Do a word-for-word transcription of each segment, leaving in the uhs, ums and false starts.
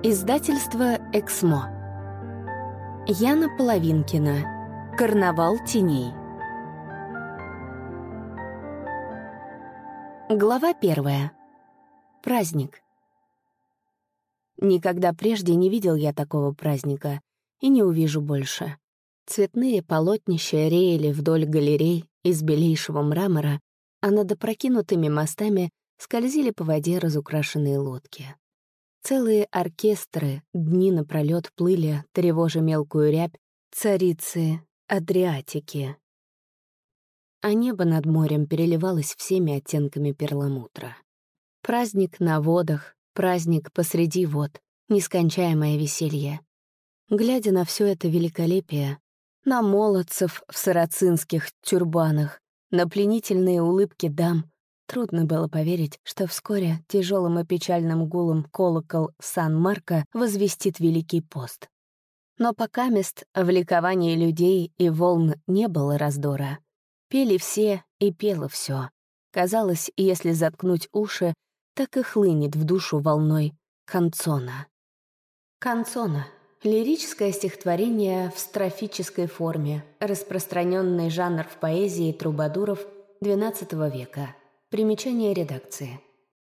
Издательство «Эксмо». Яна Половинкина. «Карнавал теней». Глава первая. Праздник. Никогда прежде не видел я такого праздника и не увижу больше. Цветные полотнища реяли вдоль галерей из белейшего мрамора, а над опрокинутыми мостами скользили по воде разукрашенные лодки. Целые оркестры дни напролёт плыли, тревожа мелкую рябь, царицы Адриатики. А небо над морем переливалось всеми оттенками перламутра. Праздник на водах, праздник посреди вод, нескончаемое веселье. Глядя на все это великолепие, на молодцев в сарацинских тюрбанах, на пленительные улыбки дам, трудно было поверить, что вскоре тяжелым и печальным гулом колокол Сан-Марко возвестит Великий пост. Но пока мест в ликовании людей и волн не было раздора. Пели все и пело все. Казалось, если заткнуть уши, так и хлынет в душу волной канцона. Канцона — лирическое стихотворение в строфической форме, распространенный жанр в поэзии трубадуров двенадцатого века. Примечание редакции.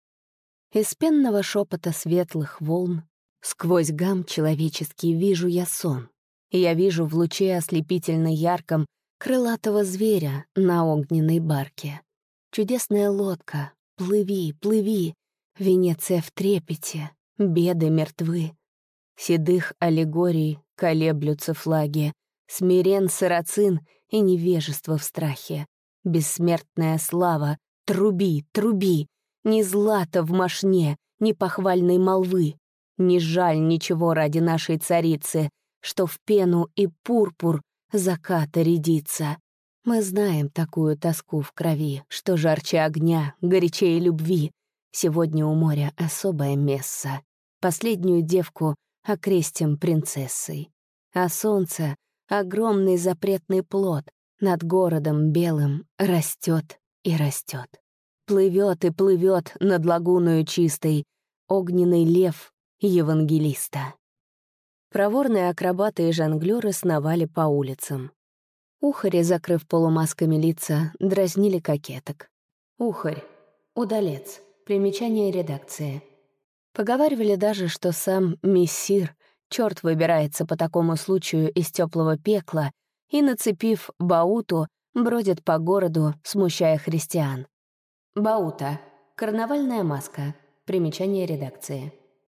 Из пенного шепота светлых волн сквозь гам человеческий вижу я сон. Я вижу в луче ослепительно ярком крылатого зверя на огненной барке. Чудесная лодка, плыви, плыви, Венеция в трепете, беды мертвы. Седых аллегорий колеблются флаги, смирен сарацин и невежество в страхе. Бессмертная слава, труби, труби, ни злата в мошне, ни похвальной молвы. Не жаль ничего ради нашей царицы, что в пену и пурпур заката рядится. Мы знаем такую тоску в крови, что жарче огня, горячее любви. Сегодня у моря особое место. Последнюю девку окрестим принцессой. А солнце — огромный запретный плод, над городом белым растет и растет. Плывет и плывет над лагуною чистой огненный лев евангелиста. Проворные акробаты и жонглёры сновали по улицам. Ухари, закрыв полумасками лица, дразнили кокеток. Ухарь — удалец. Примечание редакции. Поговаривали даже, что сам мессир, черт выбирается по такому случаю из теплого пекла и, нацепив бауту, бродит по городу, смущая христиан. Баута — карнавальная маска. Примечание редакции.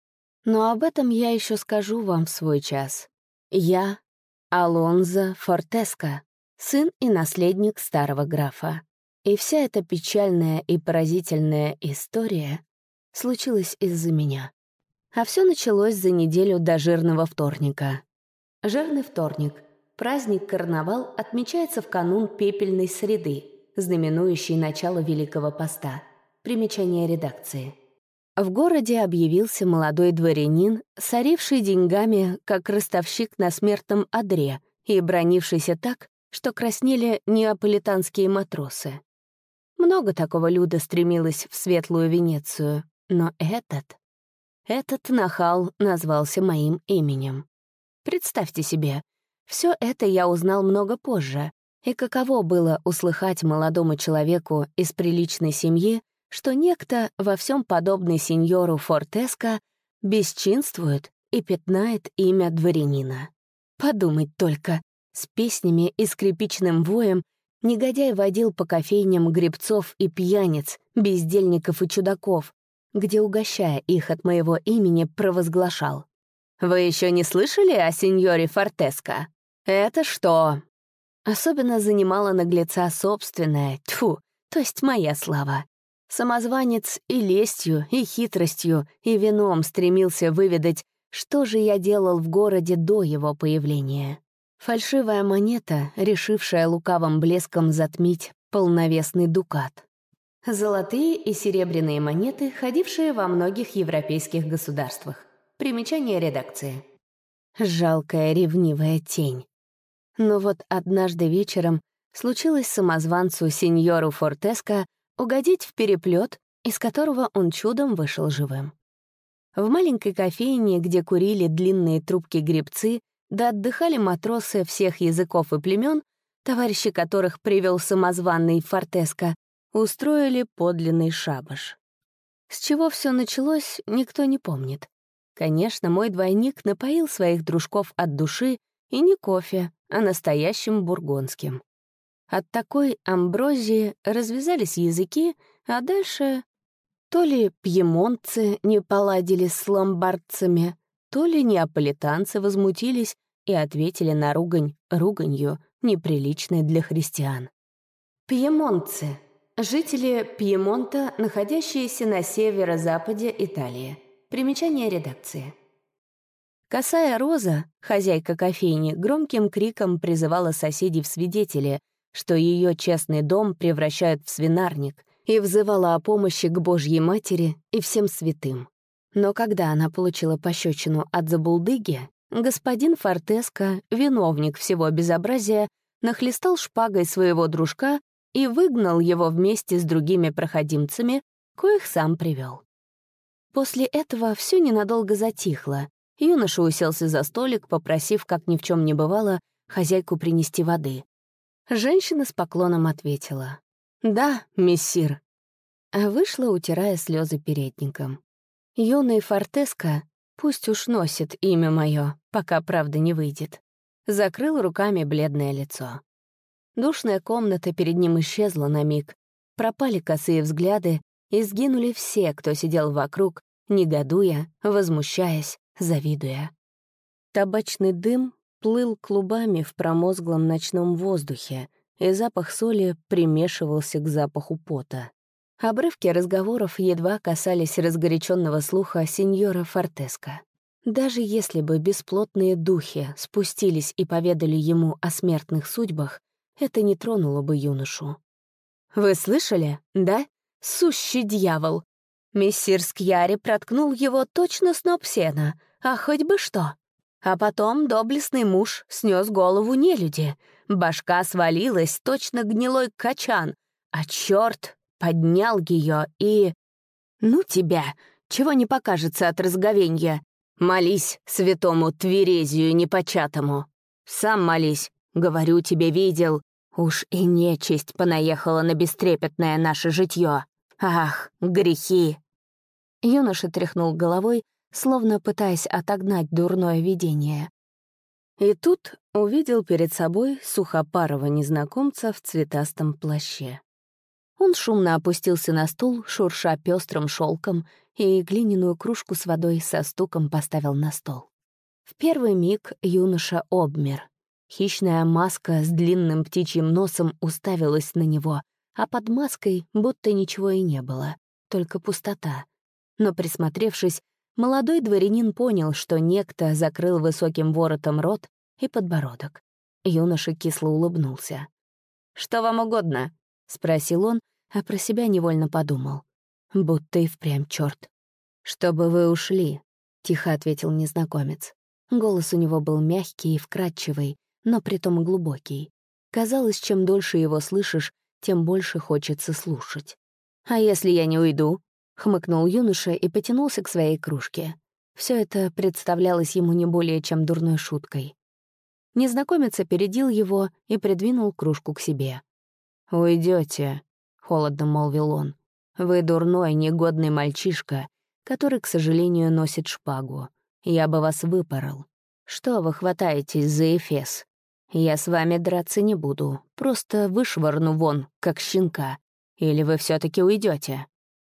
Но об этом я еще скажу вам в свой час. Я — Алонзо Фортеско, сын и наследник старого графа. И вся эта печальная и поразительная история случилась из-за меня. А все началось за неделю до жирного вторника. Жирный вторник — праздник-карнавал, отмечается в канун пепельной среды, знаменующий начало Великого поста. Примечание редакции. В городе объявился молодой дворянин, соривший деньгами, как ростовщик на смертном одре, и бранившийся так, что краснели неаполитанские матросы. Много такого люда стремилось в светлую Венецию, но этот... Этот нахал назвался моим именем. Представьте себе, все это я узнал много позже, и каково было услыхать молодому человеку из приличной семьи, что некто, во всем подобный сеньору Фортеско, бесчинствует и пятнает имя дворянина. Подумать только, с песнями и скрипичным воем негодяй водил по кофейням гребцов и пьяниц, бездельников и чудаков, где, угощая их от моего имени, провозглашал: «Вы еще не слышали о сеньоре Фортеско? Это что?» Особенно занимала наглеца собственная, тьфу, то есть моя слава. Самозванец и лестью, и хитростью, и вином стремился выведать, что же я делал в городе до его появления. Фальшивая монета, решившая лукавым блеском затмить полновесный дукат. Золотые и серебряные монеты, ходившие во многих европейских государствах. Примечание редакции. Жалкая ревнивая тень. Но вот однажды вечером случилось самозванцу сеньору Фортеско угодить в переплет, из которого он чудом вышел живым. В маленькой кофейне, где курили длинные трубки гребцы, да отдыхали матросы всех языков и племен, товарищи которых привел самозваный Фортеско, устроили подлинный шабаш. С чего все началось, никто не помнит. Конечно, мой двойник напоил своих дружков от души, и не кофе, а настоящим бургундским. От такой амброзии развязались языки, а дальше то ли пьемонтцы не поладили с ломбардцами, то ли неаполитанцы возмутились и ответили на ругань руганью, неприличной для христиан. Пьемонтцы — жители Пьемонта, находящиеся на северо-западе Италии. Примечание редакции. Косая Роза, хозяйка кофейни, громким криком призывала соседей в свидетели, что ее честный дом превращают в свинарник, и взывала о помощи к Божьей Матери и всем святым. Но когда она получила пощечину от забулдыги, господин Фортеско, виновник всего безобразия, нахлестал шпагой своего дружка и выгнал его вместе с другими проходимцами, коих сам привел. После этого все ненадолго затихло. Юноша уселся за столик, попросив, как ни в чем не бывало, хозяйку принести воды. Женщина с поклоном ответила: «Да, мессир», а вышла, утирая слезы передником. Юный Фортеско, пусть уж носит имя мое, пока правда не выйдет, закрыл руками бледное лицо. Душная комната перед ним исчезла на миг, пропали косые взгляды, и сгинули все, кто сидел вокруг, негодуя, возмущаясь, завидуя. Табачный дым плыл клубами в промозглом ночном воздухе, и запах соли примешивался к запаху пота. Обрывки разговоров едва касались разгоряченного слуха сеньора Фортеско. Даже если бы бесплотные духи спустились и поведали ему о смертных судьбах, это не тронуло бы юношу. «Вы слышали, да? Сущий дьявол! Мессир Скьяри проткнул его точно сноп сена, а хоть бы что. А потом доблестный муж снес голову нелюди. Башка свалилась, точно гнилой качан, а черт поднял ее и... Ну тебя, чего не покажется от разговенья. Молись святому Тверезию непочатому. Сам молись, говорю тебе, видел. Уж и нечисть понаехала на бестрепетное наше житье. Ах, грехи!» Юноша тряхнул головой, словно пытаясь отогнать дурное видение. И тут увидел перед собой сухопарого незнакомца в цветастом плаще. Он шумно опустился на стул, шурша пестрым шелком, и глиняную кружку с водой со стуком поставил на стол. В первый миг юноша обмер. Хищная маска с длинным птичьим носом уставилась на него, а под маской будто ничего и не было, только пустота. Но, присмотревшись, молодой дворянин понял, что некто закрыл высоким воротом рот и подбородок. Юноша кисло улыбнулся. «Что вам угодно?» — спросил он, а про себя невольно подумал. Будто и впрямь черт. «Чтобы вы ушли», — тихо ответил незнакомец. Голос у него был мягкий и вкрадчивый, но притом и глубокий. Казалось, чем дольше его слышишь, тем больше хочется слушать. «А если я не уйду?» — хмыкнул юноша и потянулся к своей кружке. Все это представлялось ему не более чем дурной шуткой. Незнакомец опередил его и придвинул кружку к себе. «Уйдете», — холодно молвил он. «Вы дурной, негодный мальчишка, который, к сожалению, носит шпагу. Я бы вас выпорол. Что вы хватаетесь за эфес? Я с вами драться не буду, просто вышвырну вон, как щенка. Или вы все таки уйдете?»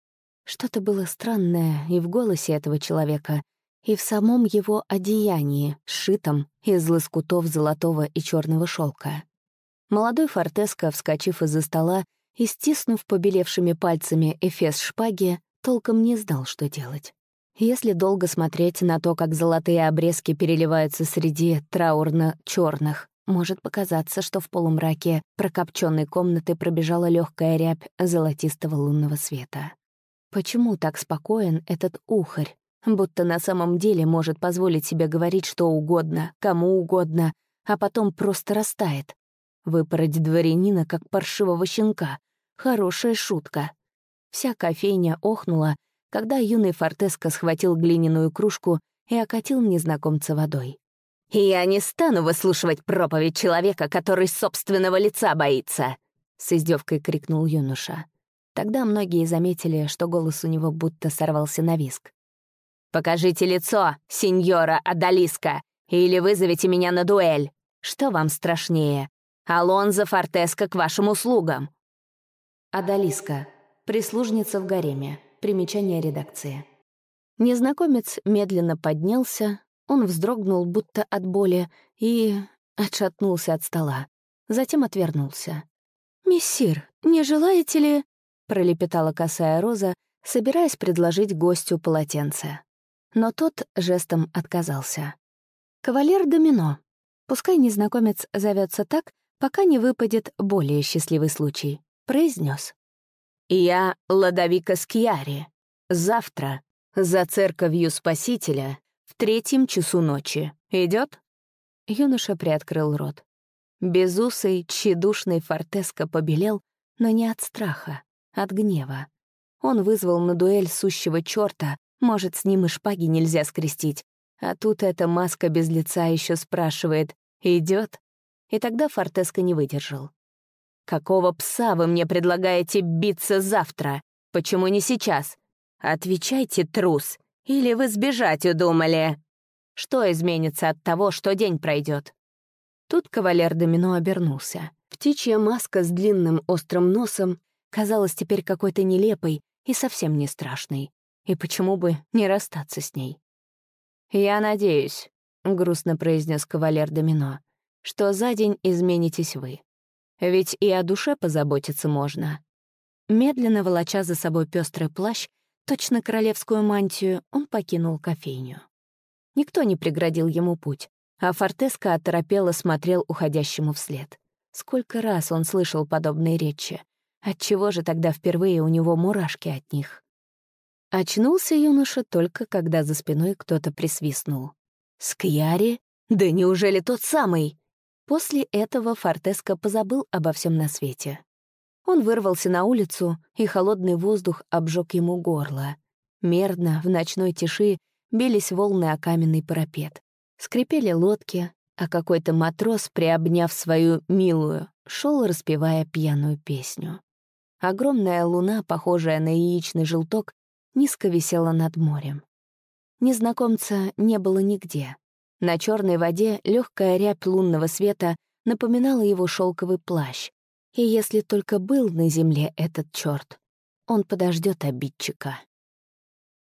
Что-то было странное и в голосе этого человека, и в самом его одеянии, сшитом из лоскутов золотого и черного шелка. Молодой Фортеско, вскочив из-за стола и стиснув побелевшими пальцами эфес шпаги, толком не знал, что делать. Если долго смотреть на то, как золотые обрезки переливаются среди траурно-черных, может показаться, что в полумраке прокопченной комнаты пробежала легкая рябь золотистого лунного света. Почему так спокоен этот ухарь, будто на самом деле может позволить себе говорить что угодно, кому угодно, а потом просто растает? Выпороть дворянина, как паршивого щенка. Хорошая шутка. Вся кофейня охнула, когда юный Фортеско схватил глиняную кружку и окатил незнакомца водой. «Я не стану выслушивать проповедь человека, который собственного лица боится!» — с издевкой крикнул юноша. Тогда многие заметили, что голос у него будто сорвался на виск. «Покажите лицо, сеньора Адалиска, или вызовите меня на дуэль. Что вам страшнее? Алонзо Фортеско к вашим услугам!» Адалиска. Прислужница в гареме. Примечание редакции. Незнакомец медленно поднялся, он вздрогнул будто от боли и отшатнулся от стола. Затем отвернулся. «Мессир, не желаете ли...» — пролепетала косая Роза, собираясь предложить гостю полотенце. Но тот жестом отказался. «Кавалер Домино. Пускай незнакомец зовется так, пока не выпадет более счастливый случай», — произнес. «Я Ладовико Скьяри. Завтра за церковью Спасителя в третьем часу ночи. Идет?» Юноша приоткрыл рот. Безусый, тщедушный Фортеско побелел, но не от страха, от гнева. Он вызвал на дуэль сущего черта, может, с ним и шпаги нельзя скрестить, а тут эта маска без лица еще спрашивает «идет?». И тогда Фортеско не выдержал. «Какого пса вы мне предлагаете биться завтра? Почему не сейчас? Отвечайте, трус, или вы сбежать удумали? Что изменится от того, что день пройдет?» Тут кавалер Домино обернулся. Птичья маска с длинным острым носом казалась теперь какой-то нелепой и совсем не страшной. И почему бы не расстаться с ней? «Я надеюсь», — грустно произнес кавалер Домино, «что за день изменитесь вы. Ведь и о душе позаботиться можно». Медленно волоча за собой пестрый плащ, точно королевскую мантию, он покинул кофейню. Никто не преградил ему путь, а Фортеско оторопело смотрел уходящему вслед. Сколько раз он слышал подобные речи. Отчего же тогда впервые у него мурашки от них? Очнулся юноша только, когда за спиной кто-то присвистнул. «Скьяри? Да неужели тот самый?» После этого Фортеско позабыл обо всем на свете. Он вырвался на улицу, и холодный воздух обжег ему горло. Мерно, в ночной тиши, бились волны о каменный парапет. Скрипели лодки, а какой-то матрос, приобняв свою милую, шел, распевая пьяную песню. Огромная луна, похожая на яичный желток, низко висела над морем. Незнакомца не было нигде. На черной воде легкая рябь лунного света напоминала его шелковый плащ. И если только был на земле этот черт, он подождет обидчика.